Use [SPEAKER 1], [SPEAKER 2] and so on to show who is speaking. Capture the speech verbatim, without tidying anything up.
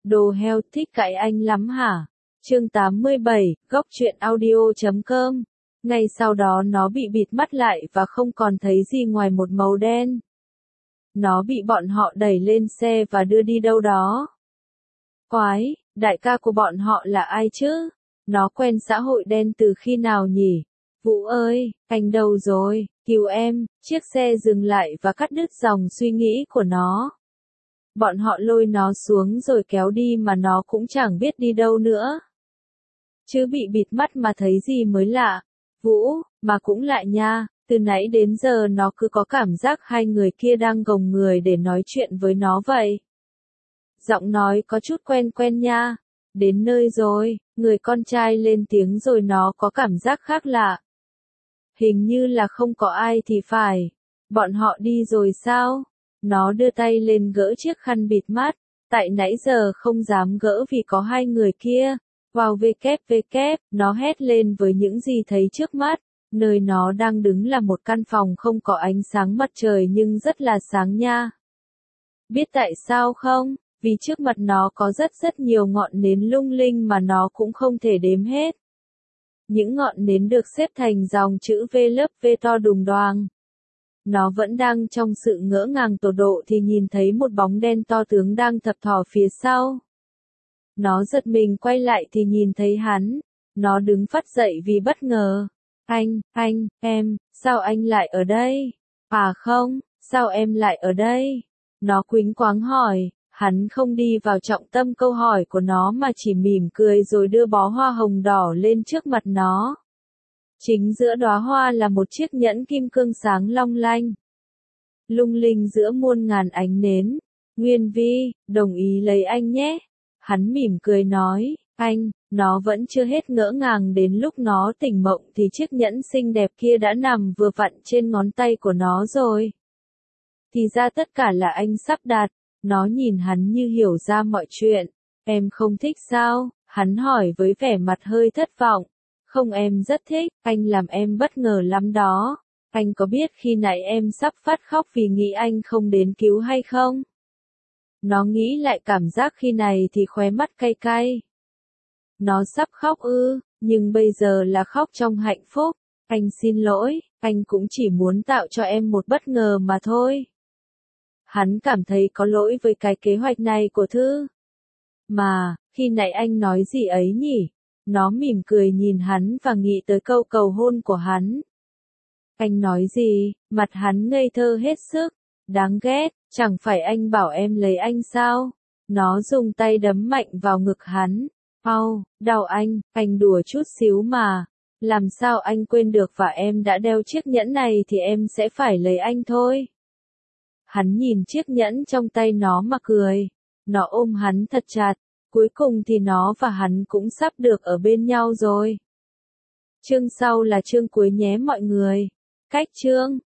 [SPEAKER 1] Đồ heo thích cãi anh lắm hả? Chương tám mươi bảy, góc truyện audio chấm com. Ngay sau đó nó bị bịt mắt lại và không còn thấy gì ngoài một màu đen. Nó bị bọn họ đẩy lên xe và đưa đi đâu đó. Quái, đại ca của bọn họ là ai chứ? Nó quen xã hội đen từ khi nào nhỉ? Vũ ơi, anh đâu rồi? Cứu em! Chiếc xe dừng lại và cắt đứt dòng suy nghĩ của nó. Bọn họ lôi nó xuống rồi kéo đi mà nó cũng chẳng biết đi đâu nữa. Chứ bị bịt mắt mà thấy gì mới lạ. Vũ, mà cũng lạ nha, từ nãy đến giờ nó cứ có cảm giác hai người kia đang gồng người để nói chuyện với nó vậy. Giọng nói có chút quen quen nha. Đến nơi rồi, người con trai lên tiếng rồi nó có cảm giác khác lạ. Hình như là không có ai thì phải. Bọn họ đi rồi sao? Nó đưa tay lên gỡ chiếc khăn bịt mắt. Tại nãy giờ không dám gỡ vì có hai người kia. Vào vê kép vê kép, nó hét lên với những gì thấy trước mắt. Nơi nó đang đứng là một căn phòng không có ánh sáng mặt trời nhưng rất là sáng nha. Biết tại sao không? Vì trước mặt nó có rất rất nhiều ngọn nến lung linh mà nó cũng không thể đếm hết. Những ngọn nến được xếp thành dòng chữ V lớp V to đùng đoàng. Nó vẫn đang trong sự ngỡ ngàng tột độ thì nhìn thấy một bóng đen to tướng đang thập thò phía sau. Nó giật mình quay lại thì nhìn thấy hắn. Nó đứng phắt dậy vì bất ngờ. Anh, anh, em, sao anh lại ở đây? À không, sao em lại ở đây? Nó quýnh quáng hỏi. Hắn không đi vào trọng tâm câu hỏi của nó mà chỉ mỉm cười rồi đưa bó hoa hồng đỏ lên trước mặt nó. Chính giữa đóa hoa là một chiếc nhẫn kim cương sáng long lanh. Lung linh giữa muôn ngàn ánh nến. Nguyên Vi, đồng ý lấy anh nhé. Hắn mỉm cười nói, anh, nó vẫn chưa hết ngỡ ngàng đến lúc nó tỉnh mộng thì chiếc nhẫn xinh đẹp kia đã nằm vừa vặn trên ngón tay của nó rồi. Thì ra tất cả là anh sắp đặt. Nó nhìn hắn như hiểu ra mọi chuyện. Em không thích sao? Hắn hỏi với vẻ mặt hơi thất vọng. Không, em rất thích, anh làm em bất ngờ lắm đó. Anh có biết khi nãy em sắp phát khóc vì nghĩ anh không đến cứu hay không? Nó nghĩ lại cảm giác khi này thì khóe mắt cay cay. Nó sắp khóc ư, nhưng bây giờ là khóc trong hạnh phúc. Anh xin lỗi, anh cũng chỉ muốn tạo cho em một bất ngờ mà thôi. Hắn cảm thấy có lỗi với cái kế hoạch này của Thư. Mà, khi nãy anh nói gì ấy nhỉ? Nó mỉm cười nhìn hắn và nghĩ tới câu cầu hôn của hắn. Anh nói gì? Mặt hắn ngây thơ hết sức. Đáng ghét, chẳng phải anh bảo em lấy anh sao? Nó dùng tay đấm mạnh vào ngực hắn. Au, đau anh, anh đùa chút xíu mà. Làm sao anh quên được và em đã đeo chiếc nhẫn này thì em sẽ phải lấy anh thôi. Hắn nhìn chiếc nhẫn trong tay nó mà cười. Nó ôm hắn thật chặt. Cuối cùng thì nó và hắn cũng sắp được ở bên nhau rồi. Chương sau là chương cuối nhé mọi người. Cách chương